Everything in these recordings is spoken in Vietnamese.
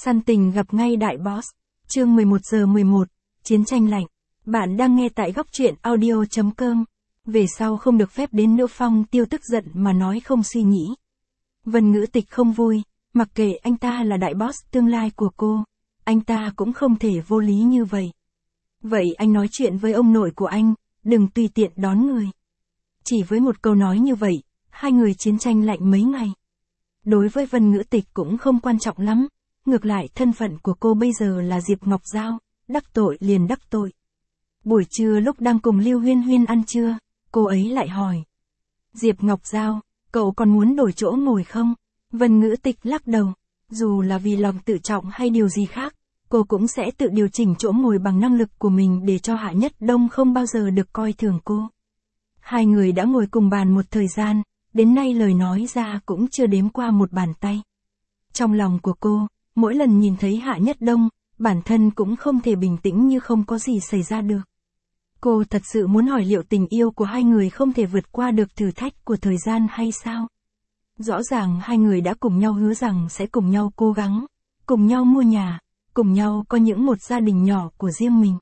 Săn tình gặp ngay đại boss. Chương 11:11, Chiến tranh lạnh. Bạn đang nghe tại góc truyện audio.com. Về sau không được phép đến nữa. Phong Tiêu tức giận mà nói không suy nghĩ. Vân Ngữ Tịch không vui, mặc kệ anh ta là đại boss tương lai của cô, anh ta cũng không thể vô lý như vậy. Vậy anh nói chuyện với ông nội của anh, đừng tùy tiện đón người. Chỉ với một câu nói như vậy, hai người chiến tranh lạnh mấy ngày. Đối với Vân Ngữ Tịch cũng không quan trọng lắm, ngược lại thân phận của cô bây giờ là Diệp Ngọc Giao, đắc tội liền đắc tội. Buổi trưa lúc đang cùng Lưu Huyên Huyên ăn trưa, cô ấy lại hỏi. Diệp Ngọc Giao, cậu còn muốn đổi chỗ ngồi không? Vân Ngữ Tịch lắc đầu, dù là vì lòng tự trọng hay điều gì khác, cô cũng sẽ tự điều chỉnh chỗ ngồi bằng năng lực của mình để cho Hạ Nhất Đông không bao giờ được coi thường cô. Hai người đã ngồi cùng bàn một thời gian, đến nay lời nói ra cũng chưa đếm qua một bàn tay. Trong lòng của cô, mỗi lần nhìn thấy Hạ Nhất Đông, bản thân cũng không thể bình tĩnh như không có gì xảy ra được. Cô thật sự muốn hỏi liệu tình yêu của hai người không thể vượt qua được thử thách của thời gian hay sao? Rõ ràng hai người đã cùng nhau hứa rằng sẽ cùng nhau cố gắng, cùng nhau mua nhà, cùng nhau có những một gia đình nhỏ của riêng mình.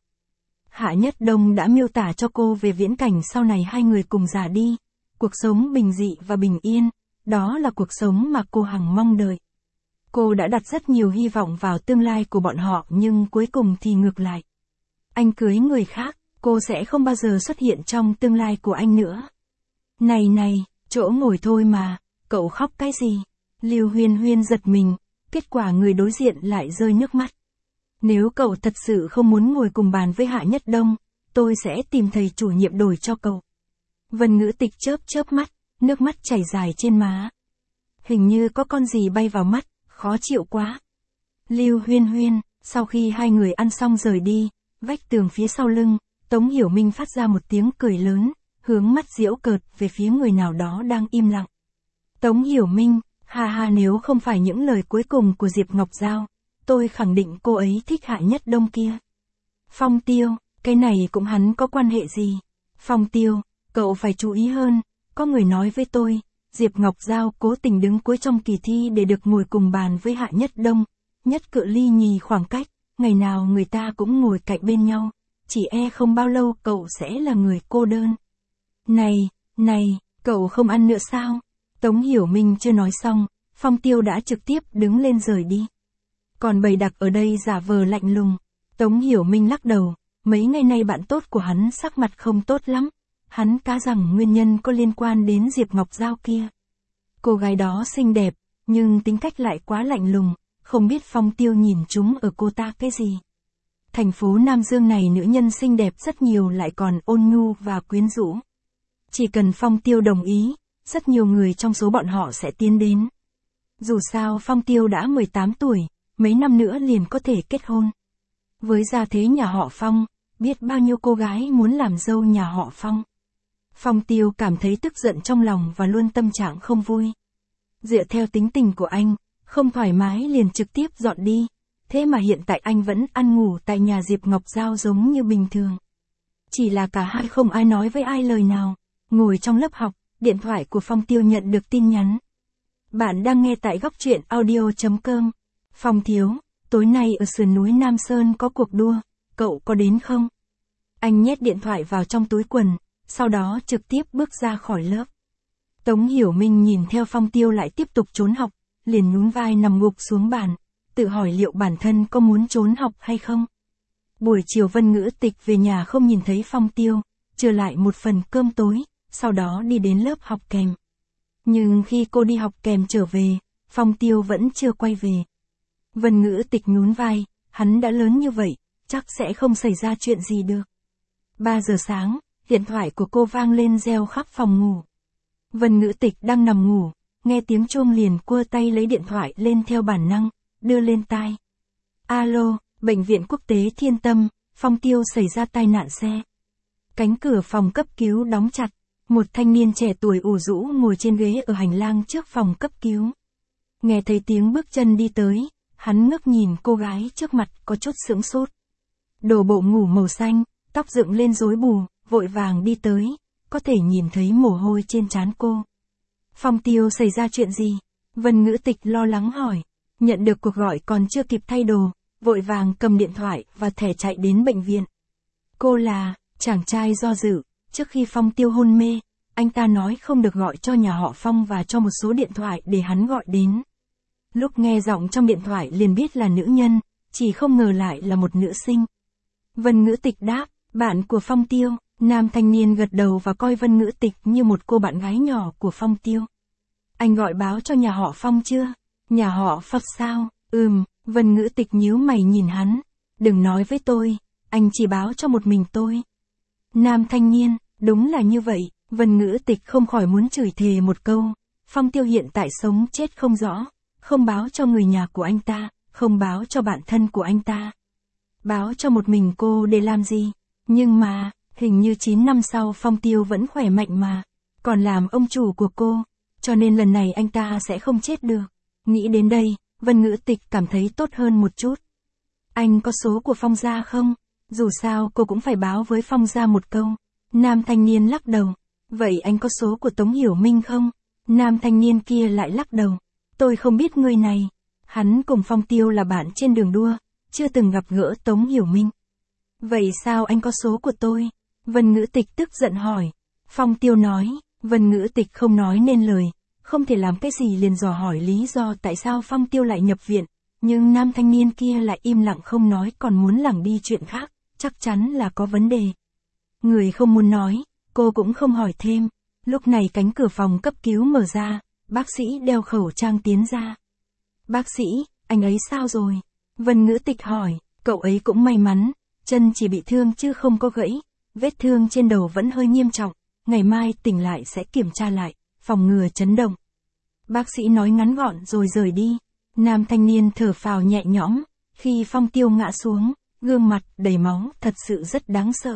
Hạ Nhất Đông đã miêu tả cho cô về viễn cảnh sau này hai người cùng già đi, cuộc sống bình dị và bình yên, đó là cuộc sống mà cô hằng mong đợi. Cô đã đặt rất nhiều hy vọng vào tương lai của bọn họ nhưng cuối cùng thì ngược lại. Anh cưới người khác, cô sẽ không bao giờ xuất hiện trong tương lai của anh nữa. Này này, chỗ ngồi thôi mà, cậu khóc cái gì? Lưu Huyên Huyên giật mình, kết quả người đối diện lại rơi nước mắt. Nếu cậu thật sự không muốn ngồi cùng bàn với Hạ Nhất Đông, tôi sẽ tìm thầy chủ nhiệm đổi cho cậu. Vân Ngữ Tịch chớp chớp mắt, nước mắt chảy dài trên má. Hình như có con gì bay vào mắt, khó chịu quá. Lưu Huyên Huyên, sau khi hai người ăn xong rời đi, vách tường phía sau lưng, Tống Hiểu Minh phát ra một tiếng cười lớn, hướng mắt giễu cợt về phía người nào đó đang im lặng. Tống Hiểu Minh, ha ha, nếu không phải những lời cuối cùng của Diệp Ngọc Giao, tôi khẳng định cô ấy thích Hạ Nhất Đông kia. Phong Tiêu, cái này cũng hắn có quan hệ gì? Phong Tiêu, cậu phải chú ý hơn, có người nói với tôi, Diệp Ngọc Giao cố tình đứng cuối trong kỳ thi để được ngồi cùng bàn với Hạ Nhất Đông, nhất cự ly nhì khoảng cách, ngày nào người ta cũng ngồi cạnh bên nhau, chỉ e không bao lâu cậu sẽ là người cô đơn. Này, cậu không ăn nữa sao? Tống Hiểu Minh chưa nói xong, Phong Tiêu đã trực tiếp đứng lên rời đi. Còn bầy đặc ở đây giả vờ lạnh lùng. Tống Hiểu Minh lắc đầu, mấy ngày nay bạn tốt của hắn sắc mặt không tốt lắm. Hắn cá rằng nguyên nhân có liên quan đến Diệp Ngọc Giao kia. Cô gái đó xinh đẹp, nhưng tính cách lại quá lạnh lùng, không biết Phong Tiêu nhìn chúng ở cô ta cái gì. Thành phố Nam Dương này nữ nhân xinh đẹp rất nhiều lại còn ôn nhu và quyến rũ. Chỉ cần Phong Tiêu đồng ý, rất nhiều người trong số bọn họ sẽ tiến đến. Dù sao Phong Tiêu đã 18 tuổi, mấy năm nữa liền có thể kết hôn. Với gia thế nhà họ Phong, biết bao nhiêu cô gái muốn làm dâu nhà họ Phong. Phong Tiêu cảm thấy tức giận trong lòng và luôn tâm trạng không vui. Dựa theo tính tình của anh, không thoải mái liền trực tiếp dọn đi. Thế mà hiện tại anh vẫn ăn ngủ tại nhà Diệp Ngọc Giao giống như bình thường. Chỉ là cả hai không ai nói với ai lời nào. Ngồi trong lớp học, điện thoại của Phong Tiêu nhận được tin nhắn. Bạn đang nghe tại góc truyện audio.com. Phong thiếu, tối nay ở sườn núi Nam Sơn có cuộc đua, cậu có đến không? Anh nhét điện thoại vào trong túi quần, sau đó trực tiếp bước ra khỏi lớp. Tống Hiểu Minh nhìn theo Phong Tiêu lại tiếp tục trốn học, liền nhún vai nằm gục xuống bàn, tự hỏi liệu bản thân có muốn trốn học hay không. Buổi chiều Vân Ngữ Tịch về nhà không nhìn thấy Phong Tiêu, trưa lại một phần cơm tối, sau đó đi đến lớp học kèm. Nhưng khi cô đi học kèm trở về, Phong Tiêu vẫn chưa quay về. Vân Ngữ Tịch nhún vai, hắn đã lớn như vậy, chắc sẽ không xảy ra chuyện gì được. 3 giờ sáng, điện thoại của cô vang lên reo khắp phòng ngủ. Vân Ngữ Tịch đang nằm ngủ, nghe tiếng chuông liền cua tay lấy điện thoại lên theo bản năng, đưa lên tai. Alo, Bệnh viện Quốc tế Thiên Tâm, Phong Tiêu xảy ra tai nạn xe. Cánh cửa phòng cấp cứu đóng chặt, một thanh niên trẻ tuổi ủ rũ ngồi trên ghế ở hành lang trước phòng cấp cứu. Nghe thấy tiếng bước chân đi tới, hắn ngước nhìn cô gái trước mặt có chút sững sốt. Đồ bộ ngủ màu xanh, tóc dựng lên rối bù, vội vàng đi tới, có thể nhìn thấy mồ hôi trên trán cô. Phong Tiêu xảy ra chuyện gì? Vân Ngữ Tịch lo lắng hỏi. Nhận được cuộc gọi còn chưa kịp thay đồ, vội vàng cầm điện thoại và thẻ chạy đến bệnh viện. Cô là, chàng trai do dự, trước khi Phong Tiêu hôn mê, anh ta nói không được gọi cho nhà họ Phong và cho một số điện thoại để hắn gọi đến. Lúc nghe giọng trong điện thoại liền biết là nữ nhân, chỉ không ngờ lại là một nữ sinh. Vân Ngữ Tịch đáp, bạn của Phong Tiêu. Nam thanh niên gật đầu và coi Vân Ngữ Tịch như một cô bạn gái nhỏ của Phong Tiêu. Anh gọi báo cho nhà họ Phong chưa? Nhà họ Phật sao? Vân Ngữ Tịch nhíu mày nhìn hắn. Đừng nói với tôi, anh chỉ báo cho một mình tôi. Nam thanh niên, đúng là như vậy. Vân Ngữ Tịch không khỏi muốn chửi thề một câu. Phong Tiêu hiện tại sống chết không rõ, không báo cho người nhà của anh ta, không báo cho bạn thân của anh ta. Báo cho một mình cô để làm gì? Nhưng mà, hình như 9 năm sau Phong Tiêu vẫn khỏe mạnh mà, còn làm ông chủ của cô, cho nên lần này anh ta sẽ không chết được. Nghĩ đến đây, Vân Ngữ Tịch cảm thấy tốt hơn một chút. Anh có số của Phong gia không? Dù sao cô cũng phải báo với Phong gia một câu. Nam thanh niên lắc đầu. Vậy anh có số của Tống Hiểu Minh không? Nam thanh niên kia lại lắc đầu. Tôi không biết người này. Hắn cùng Phong Tiêu là bạn trên đường đua, chưa từng gặp gỡ Tống Hiểu Minh. Vậy sao anh có số của tôi? Vân Ngữ Tịch tức giận hỏi. Phong Tiêu nói. Vân Ngữ Tịch không nói nên lời, không thể làm cái gì liền dò hỏi lý do tại sao Phong Tiêu lại nhập viện, nhưng nam thanh niên kia lại im lặng không nói, còn muốn lảng đi chuyện khác, chắc chắn là có vấn đề. Người không muốn nói, cô cũng không hỏi thêm. Lúc này cánh cửa phòng cấp cứu mở ra, bác sĩ đeo khẩu trang tiến ra. Bác sĩ, anh ấy sao rồi? Vân Ngữ Tịch hỏi. Cậu ấy cũng may mắn, chân chỉ bị thương chứ không có gãy, vết thương trên đầu vẫn hơi nghiêm trọng, ngày mai tỉnh lại sẽ kiểm tra lại, phòng ngừa chấn động. Bác sĩ nói ngắn gọn rồi rời đi. Nam thanh niên thở phào nhẹ nhõm, khi Phong Tiêu ngã xuống, gương mặt đầy máu thật sự rất đáng sợ.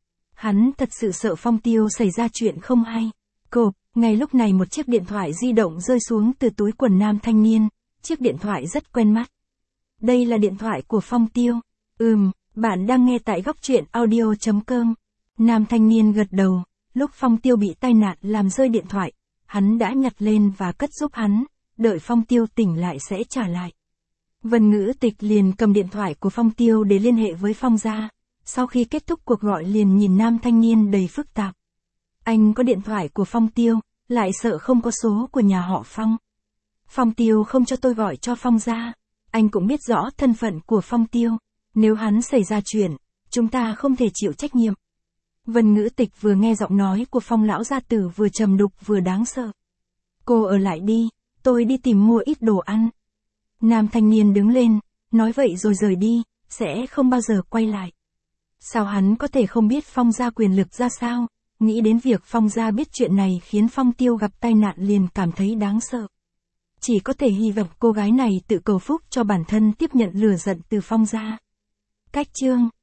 Hắn thật sự sợ Phong Tiêu xảy ra chuyện không hay. Ngay lúc này một chiếc điện thoại di động rơi xuống từ túi quần nam thanh niên, chiếc điện thoại rất quen mắt. Đây là điện thoại của Phong Tiêu. Bạn đang nghe tại góc truyện audio.com. Nam thanh niên gật đầu, lúc Phong Tiêu bị tai nạn làm rơi điện thoại, hắn đã nhặt lên và cất giúp hắn, đợi Phong Tiêu tỉnh lại sẽ trả lại. Vân Ngữ Tịch liền cầm điện thoại của Phong Tiêu để liên hệ với Phong gia, sau khi kết thúc cuộc gọi liền nhìn nam thanh niên đầy phức tạp. Anh có điện thoại của Phong Tiêu, lại sợ không có số của nhà họ Phong. Phong Tiêu không cho tôi gọi cho Phong gia, anh cũng biết rõ thân phận của Phong Tiêu, nếu hắn xảy ra chuyện, chúng ta không thể chịu trách nhiệm. Vân Ngữ Tịch vừa nghe giọng nói của Phong lão gia tử vừa trầm đục vừa đáng sợ. Cô ở lại đi, tôi đi tìm mua ít đồ ăn. Nam thanh niên đứng lên, nói vậy rồi rời đi, sẽ không bao giờ quay lại. Sao hắn có thể không biết Phong gia quyền lực ra sao? Nghĩ đến việc Phong gia biết chuyện này khiến Phong Tiêu gặp tai nạn liền cảm thấy đáng sợ. Chỉ có thể hy vọng cô gái này tự cầu phúc cho bản thân tiếp nhận lửa giận từ Phong gia. Cách chương